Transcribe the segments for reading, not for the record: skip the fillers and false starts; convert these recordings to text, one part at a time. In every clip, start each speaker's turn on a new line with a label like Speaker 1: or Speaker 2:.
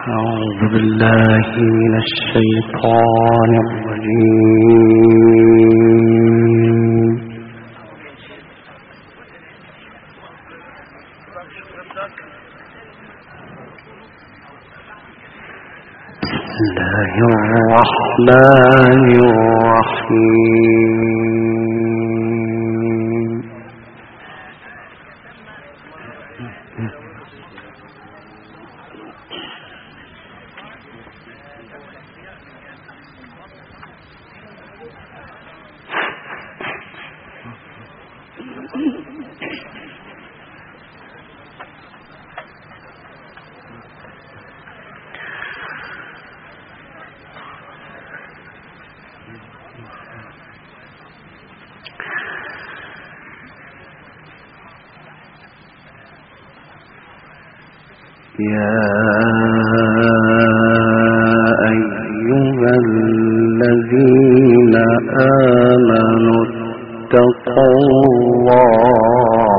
Speaker 1: أعوذ بالله من الشيطان الرجيم. بسم الله الرحمن الرحيم. يا أيها الذين آمنوا اتقوا الله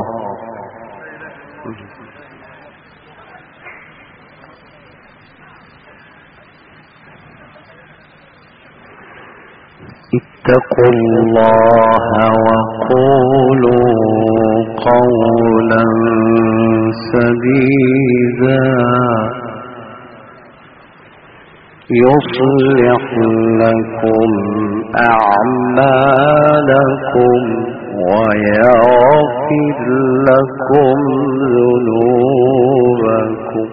Speaker 1: وقولوا قولا سديدا يصلح لكم أعمالكم ويغفر لكم ذنوبكم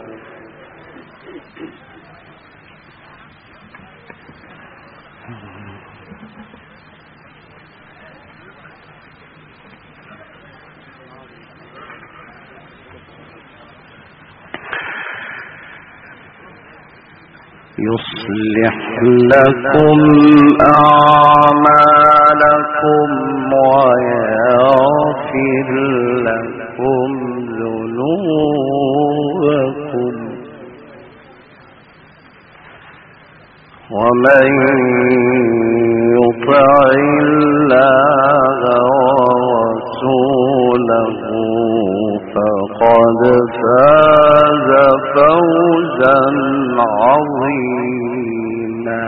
Speaker 1: يصلح لكم أعمالكم ويغفر لكم ذنوبكم ومن يطع الله ورسوله فقد فاز فوزا عظيما.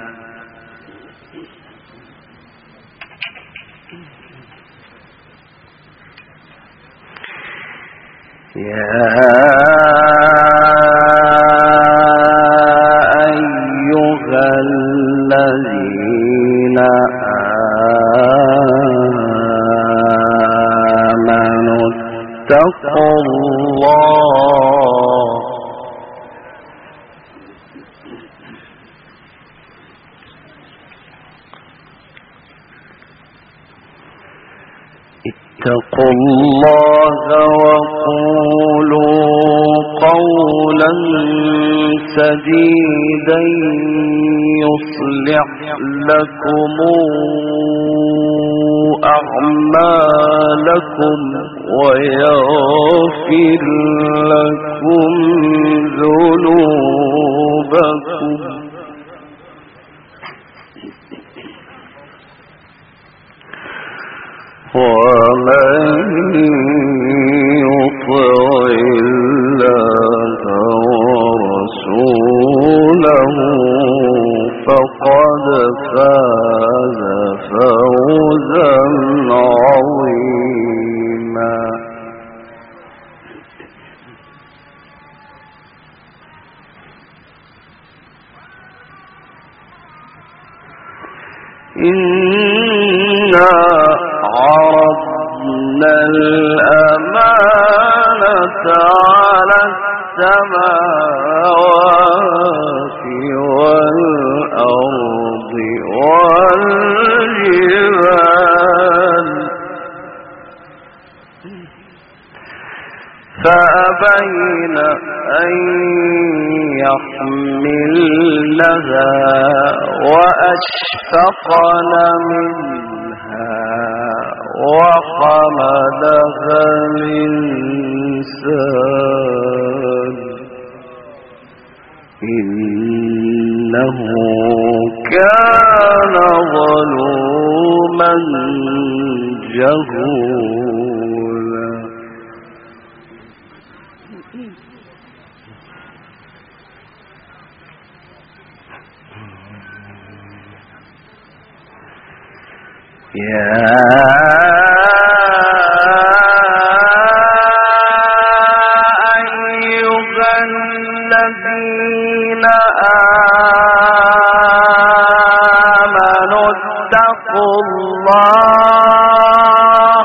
Speaker 1: يا أيها الذين آمنوا اتقوا الله وقولوا قولا سديدا يصلح لكم أعمالكم ويغفر لكم ذنوبكم ومن يطع الله ورسوله فقد فاز فوزا عظيما. إنا عرضنا الأمانة على السماوات والأرض والجبال فأبين أن يحملنها وأشفقن منها وحملها الإنسان إنه كان ظلوما جهولا. يا أيها الذين آمنوا اتقوا الله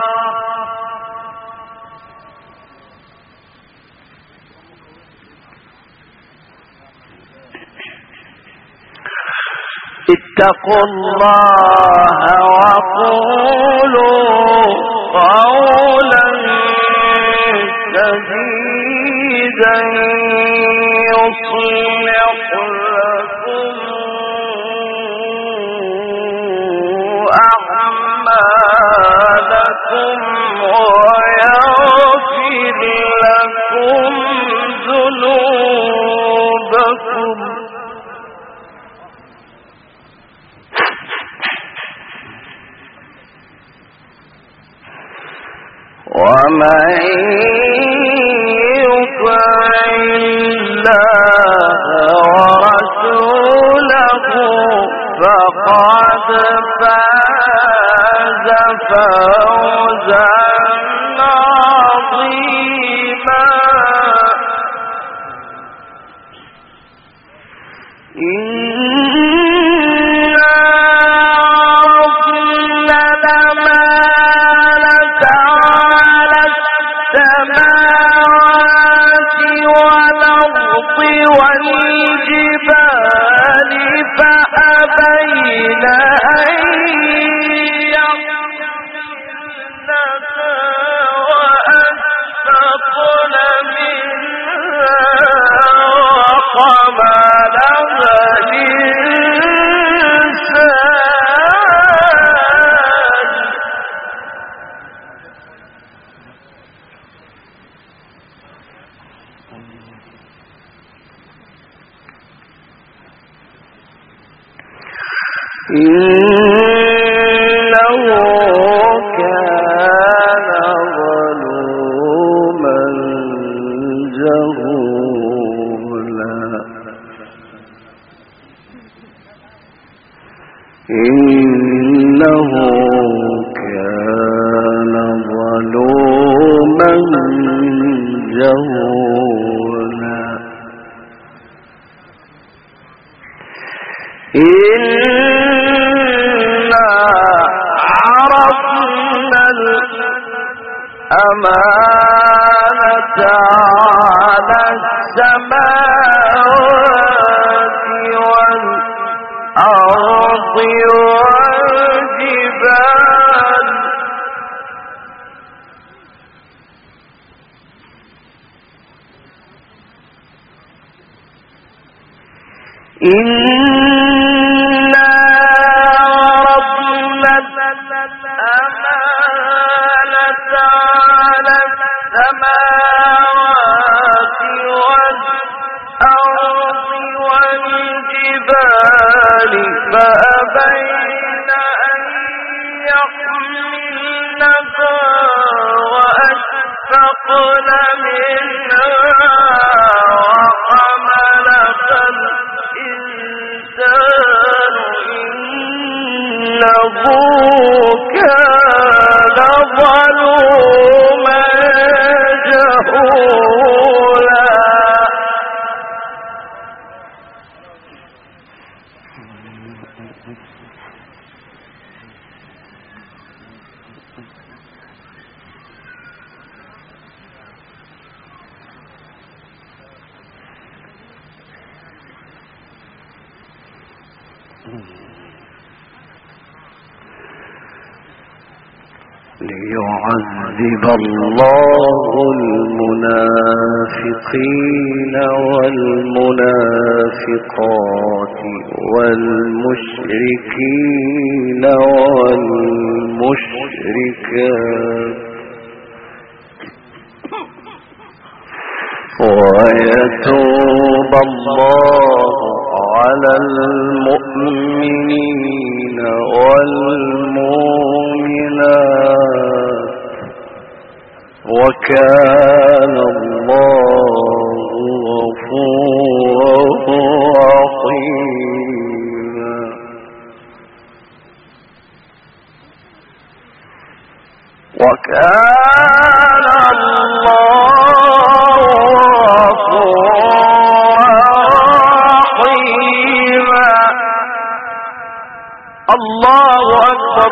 Speaker 1: وقولوا قولا سديدا يصلح لكم أعمالكم ويغفر لكم ذنوبكم ومن يطع الله ورسوله فقد فاز فوزا عظيما والجبال فأبين أن يحملنها وأشفقن منها وحملها إنه كان ظلوما جهولا إنه كان ظلوما جهولا إنا عرضنا الأمانة على السماوات والأرض والجبال إنا عرضنا الأمانة على السماوات والأرض والجبال فأبين أن يحملنها وأشفقن منها وحملها الإنسان إنه كان ظلوما جهولا ليعذب الله المنافقين والمنافقات والمشركين والمشركات ويتوب الله على المؤمنين والمؤمنات وكان الله غفورا رحيما كان الله رحيما. الله أكبر.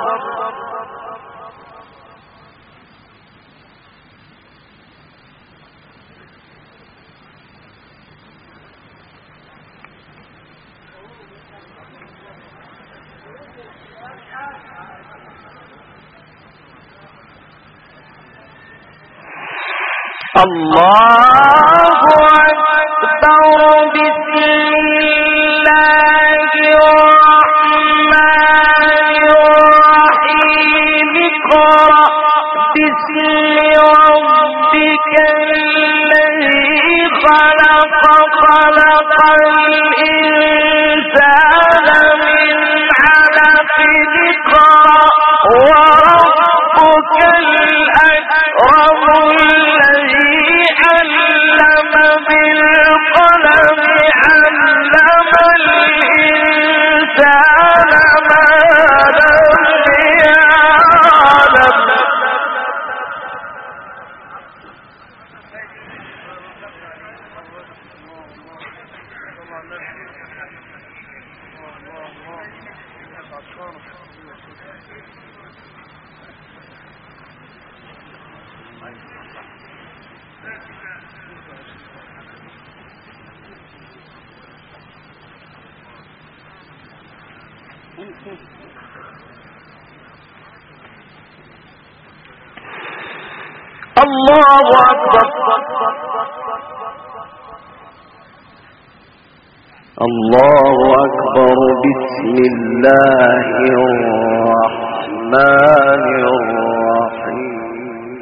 Speaker 1: الله أكبر. بسم الله الرحمن الرحيم. اقرأ باسم ربك الذي خلق. خلق الإنسان من علق. اقرأ وربك الأكرم علم بالقلم. علم الإنسان ما لم يعلم. الله أكبر. الله أكبر. بسم الله الرحمن الرحيم.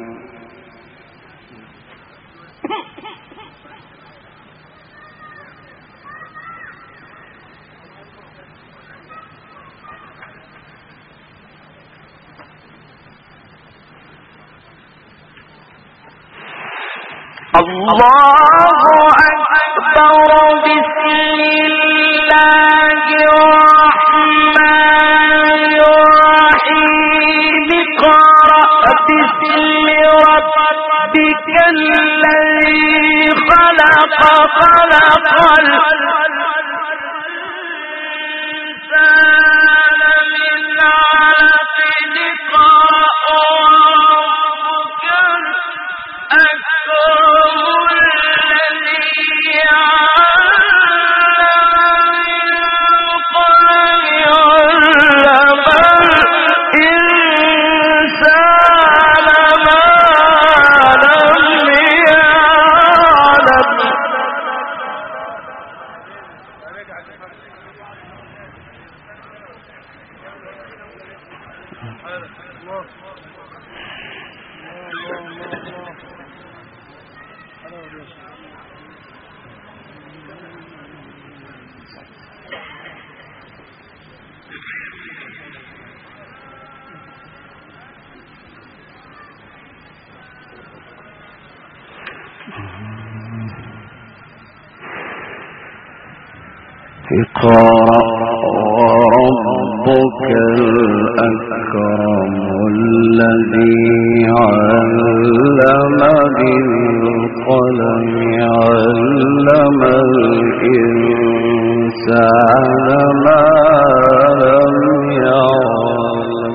Speaker 1: الله أكبر. بسم الله الرحمن الرحيم. اقرأ باسم ربك الذي خلق. خلق الإنسان من علق. اقرأ وربك الأكرم الذي اقرأ وربك الأكرم الذي علم بالقلم. علم الإنسان ما لم يعلم.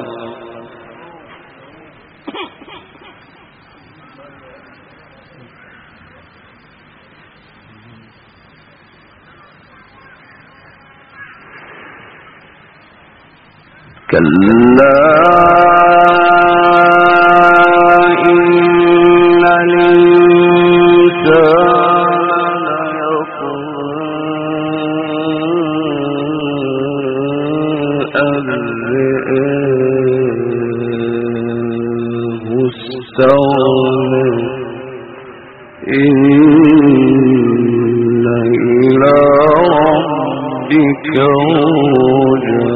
Speaker 1: كلا إن الإنسان ليطغى أن رآه استغنى. إن إلى ربك رجعا.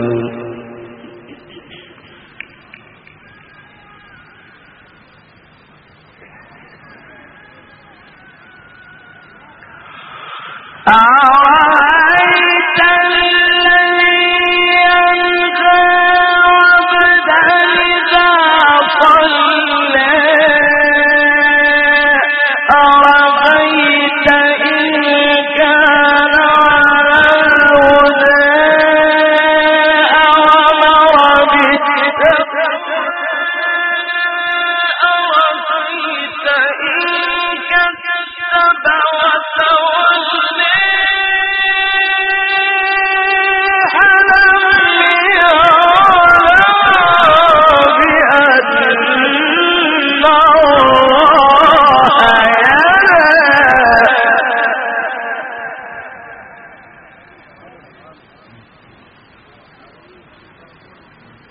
Speaker 1: أرأيت الذي ينهى عبدا إذا صلى.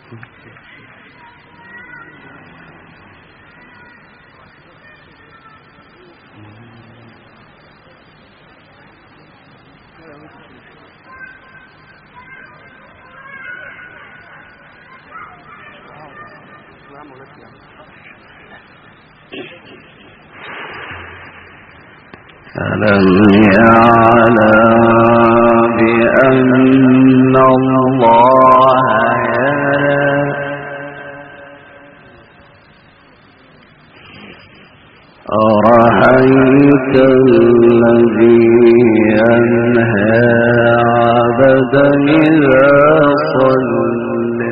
Speaker 1: ألم يعلم بأن الله يرى أرأيت الذي ينهى عبدا إذا صلى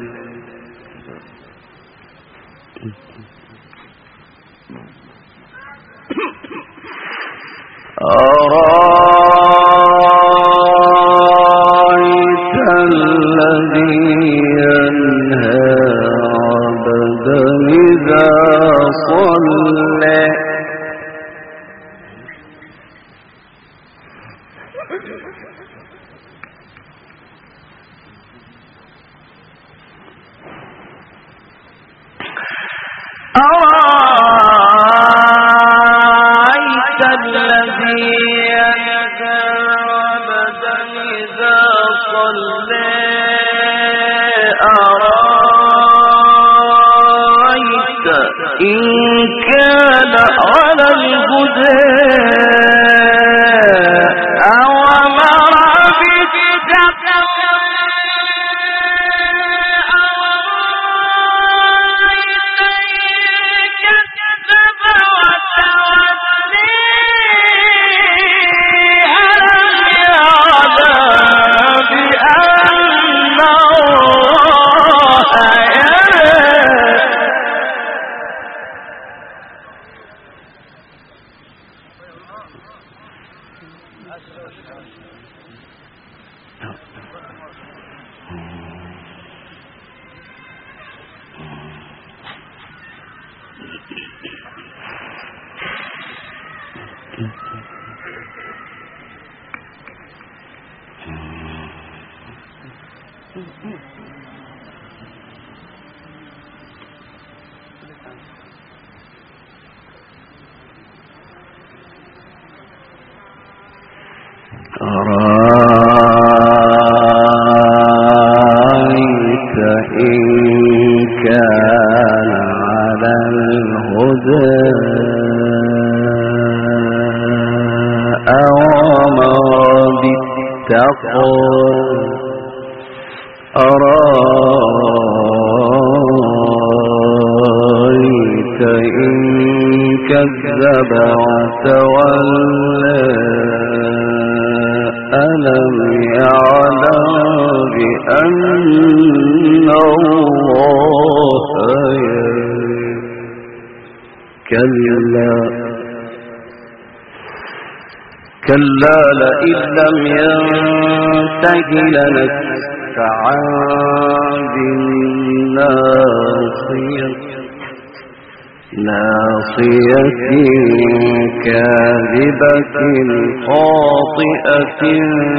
Speaker 1: أرأيت الذي ينهى عبدا إذا صلى إن كان على الهدى أو أمر بالتقوى أرأيت إن كذب وتولى ألم يعلم بأن الله أرأيت إن كان على الهدى أو أمر بالتقوى أرأيت إن كذب وتولى ألم يعلم بأن الله يرى كلا لئن لم ينته لنسفعا بالناصية كاذبة خاطئة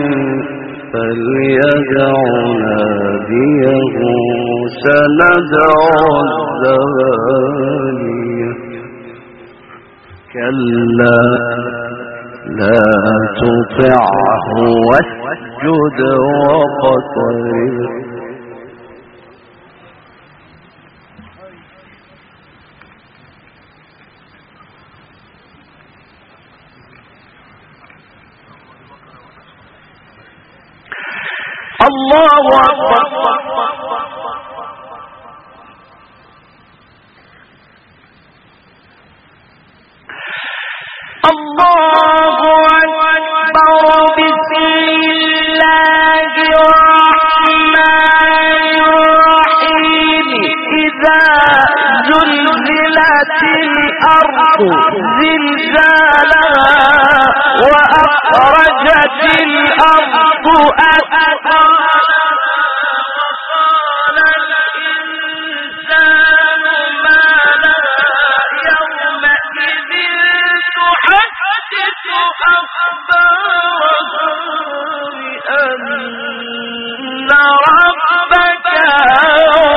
Speaker 1: فليدع ناديه سندع الزبانية كلا لا تطعه واسجد واقترب الله أكبر الله أكبر بسم الله الرحمن الرحيم إذا زلزلت الأرض زلزالها وأخرجت الأرض أثقالها وقال الإنسان ما لها يومئذ تحدث أخبارها بأن ربك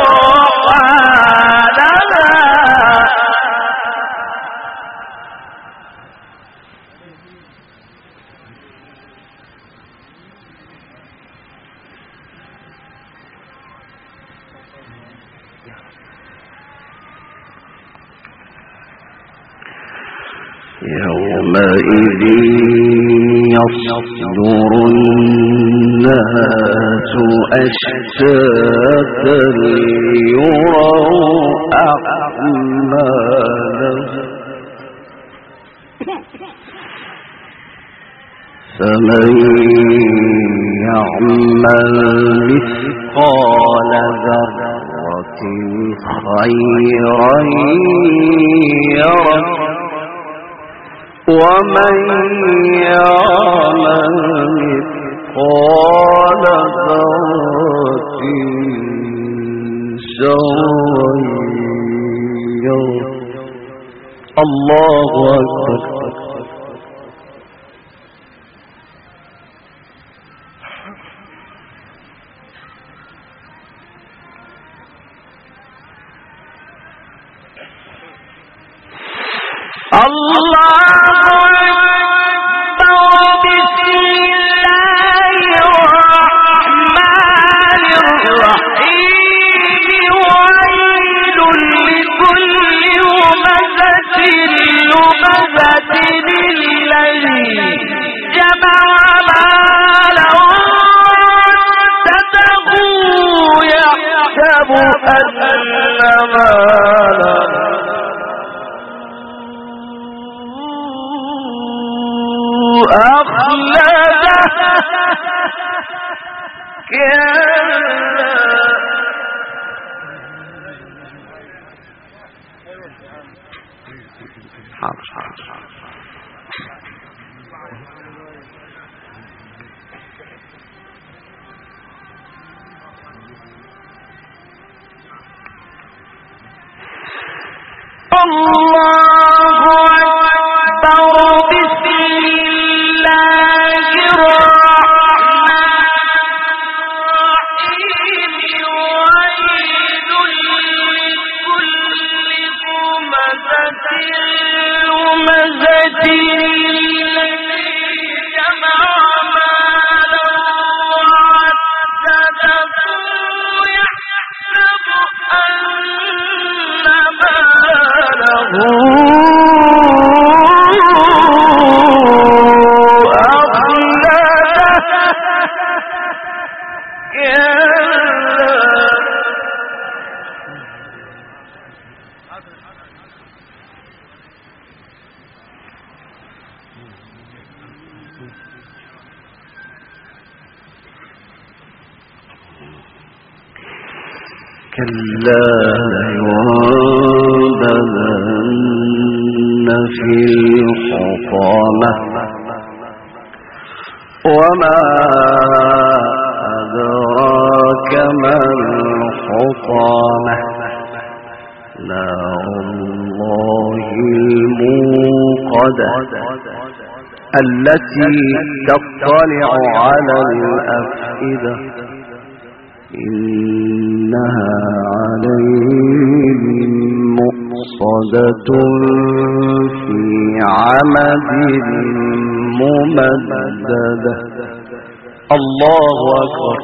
Speaker 2: يومئذ يصدر الناس أشتاتا ليروا أعمالهم فمن يعمل مثقال ذرة خيرا يره ومن يعمل مثقال ذرة شرا يره الله أكبر. كلا لينبذن في الحطمة وما أدراك ما الحطمة نار الله الموقدة التي تطلع على الأفئدة إنها عليهم مؤصدة في عمد ممددة الله أكبر.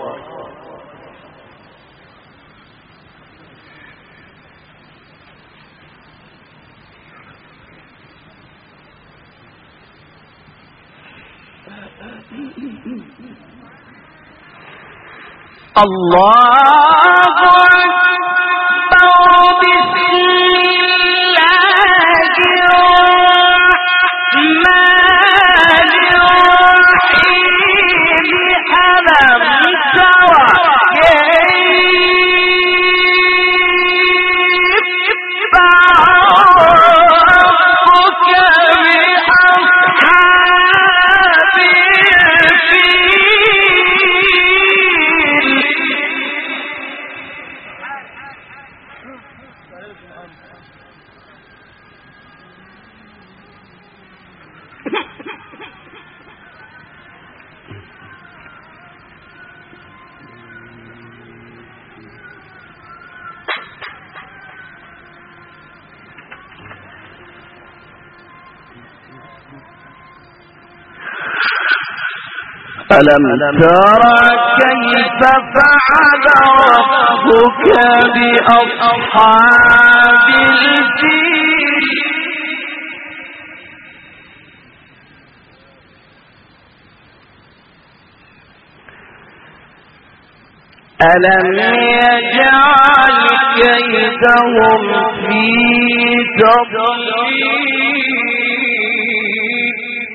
Speaker 1: الله أكبر بسم الله الرحمن الرحيم ألم تر كيف ربك بأصحاب
Speaker 2: ألم تر
Speaker 1: كيف فعل ربك بأصحاب الفيل ألم يجعل كيدهم في تضليل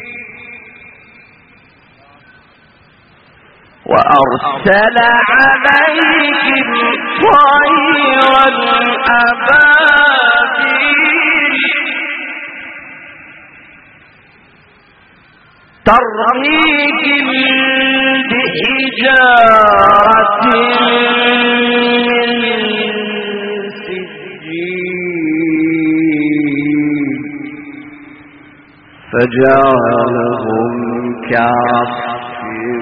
Speaker 1: وأرسل عليهم طيرا أبابيل ترميهم بحجارة من سجيل
Speaker 2: فجعلهم كعصف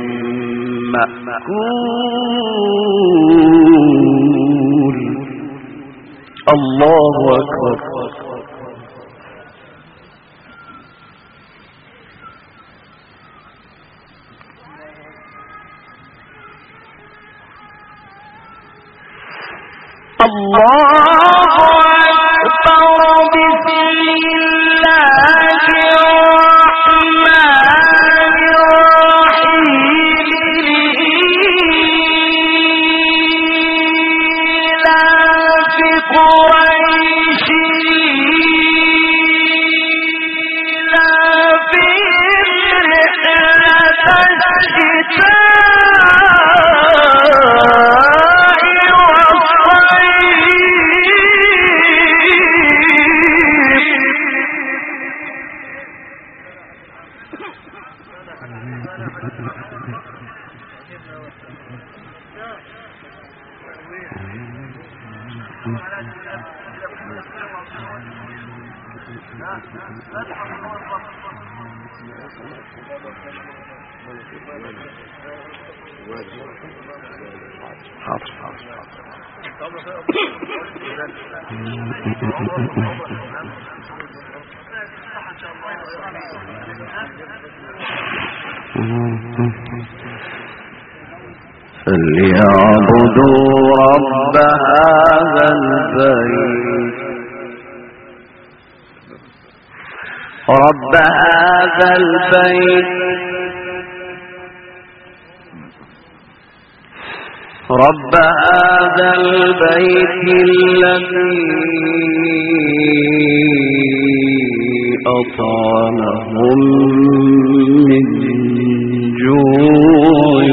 Speaker 2: مأكول الله أكبر
Speaker 1: الله أكبر بسم الله الرحمن الرحيم إيلاف قريش إيلافهم رحلة الشتاء
Speaker 2: فليعبدوا رب هذا البيت رب هذا البيت رب هذا البيت الذي أطعمهم من جوع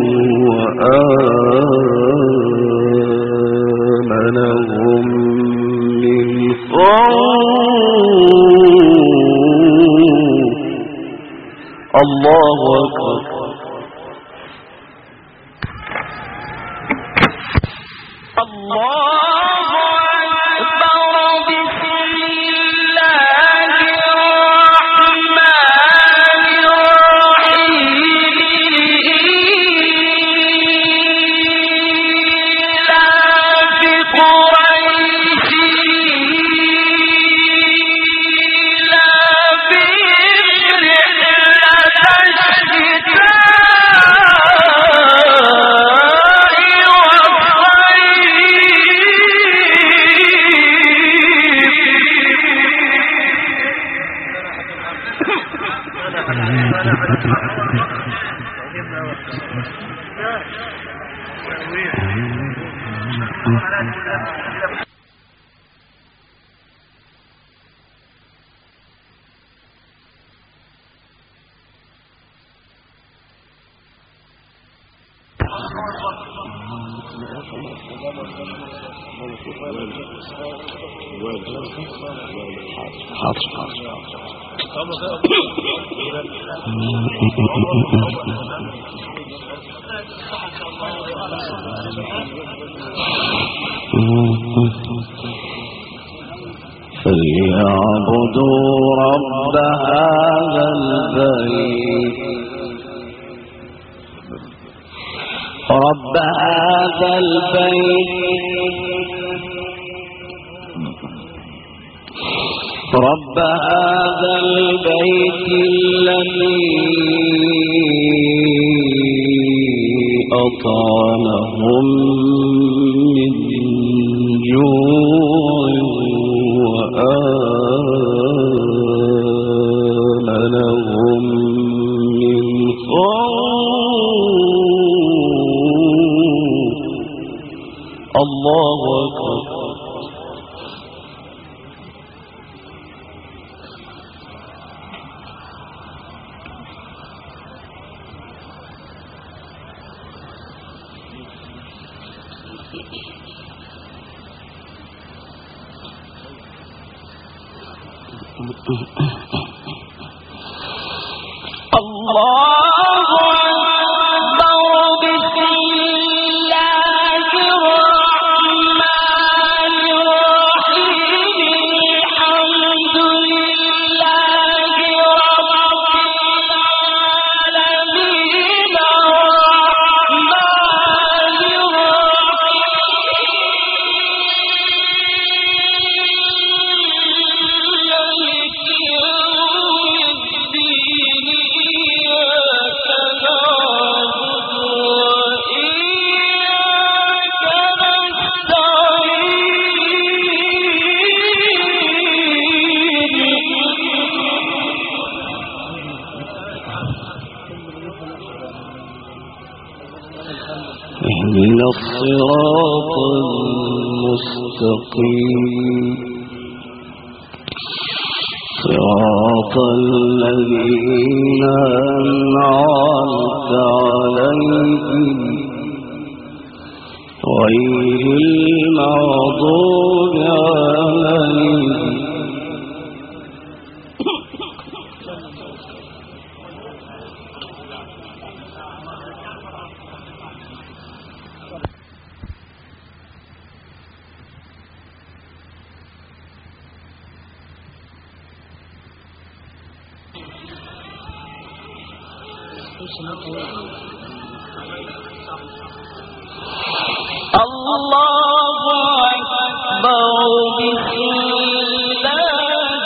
Speaker 2: وآمنهم من خوف الله أكبر
Speaker 1: الله أكبر بسم الله الرحمن الرحيم إيلاف قريش إيلافهم رحلة
Speaker 2: فليعبدوا رب هذا البيت رب هذا البيت رب هذا البيت الذي أطعمهم من جوع وآمنهم من خوف. الله أكبر. اهدنا الصراط المستقيم صراط الذين أنعمت عليهم غير المغضوب عليهم
Speaker 1: الله أكبر. بسم الله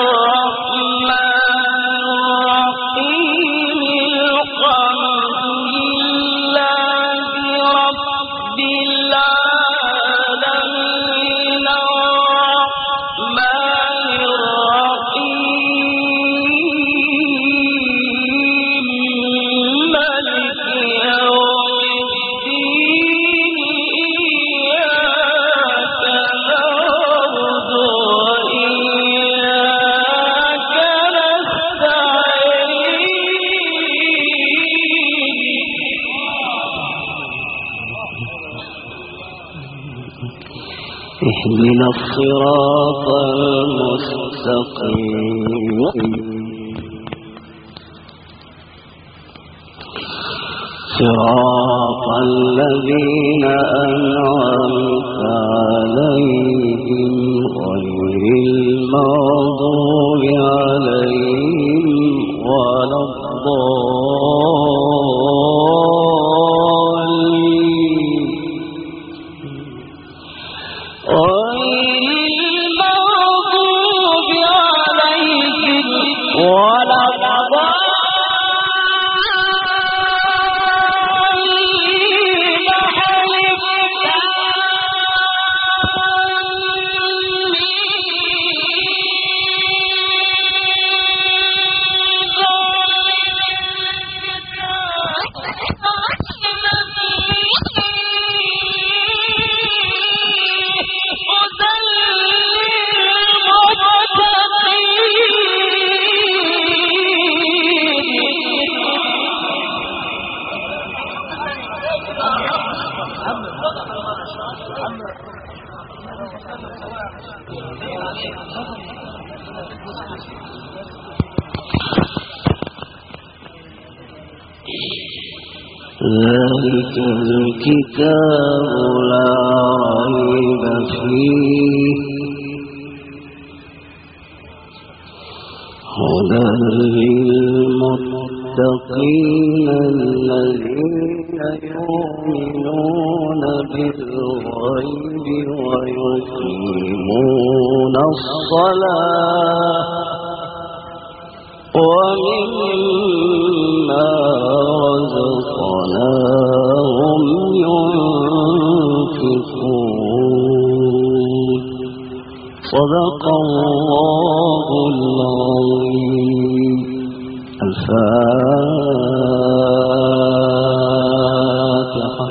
Speaker 1: الرحمن الرحيم. الحمد لله رب العالمين الرحمن الرحيم مالك يوم الدين. إياك نعبد وإياك نستعين. اهدنا الصراط المستقيم صراط الذين أنعمت عليهم غير المغضوب عليهم ولا الضالين. ذلك الكتاب لا ريب فيه هدى للمتقين الذين يؤمنون بالغيب ويقيمون الصلاة ومما رزقناهم صدق الله العظيم. الفاتحة.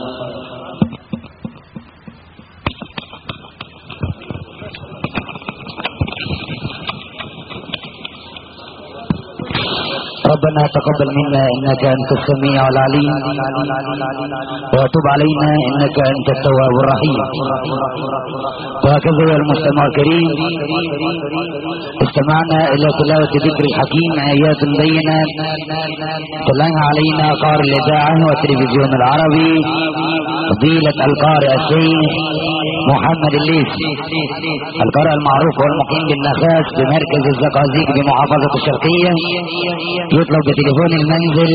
Speaker 3: ربنا تقبل منا انك انت السميع العليم وتب علينا انك انت التواب الرحيم. وهكذا يا المستمع الكريم استمعنا الى تلاوة ذكر الحكيم ايات بينات تلاها علينا قارئ الاذاعة والتلفزيون العربي فضيلة القارئ الشيخ محمد الليثي، القارئ المعروف والمقيم بالنخاس بمركز الزقازيق بمحافظة الشرقية. يطلب بتليفون المنزل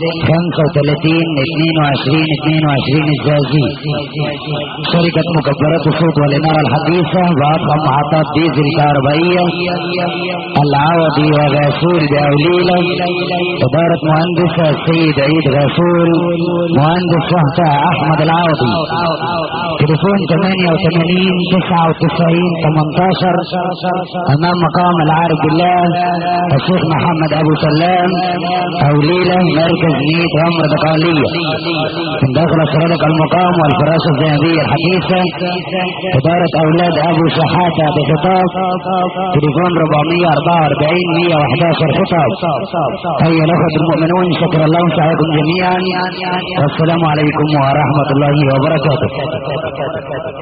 Speaker 3: 35 22 الزازي. شركة مكبرات الصوت والإنارة الحديثة وأضخم محطات ديزل كهربائية العوضي وغاسول بأوليلة. إدارة مهندس السيد عيد غاسول، مهندس وهفة أحمد العوضي. تليفون 88 99 18 أمام مقام العارف بالله الشيخ محمد أبو سلام أوليلة مركز ميت غمر بقالية من داخل سرادق المقام والفراشة الذهبية الحديثة. إدارة أولاد أبو شحاتة بخطاب. تليفون 444 111 خطاب. أيها الأخوة المؤمنون شكر الله سعيكم جميعا والسلام عليكم ورحمة الله وبركاته.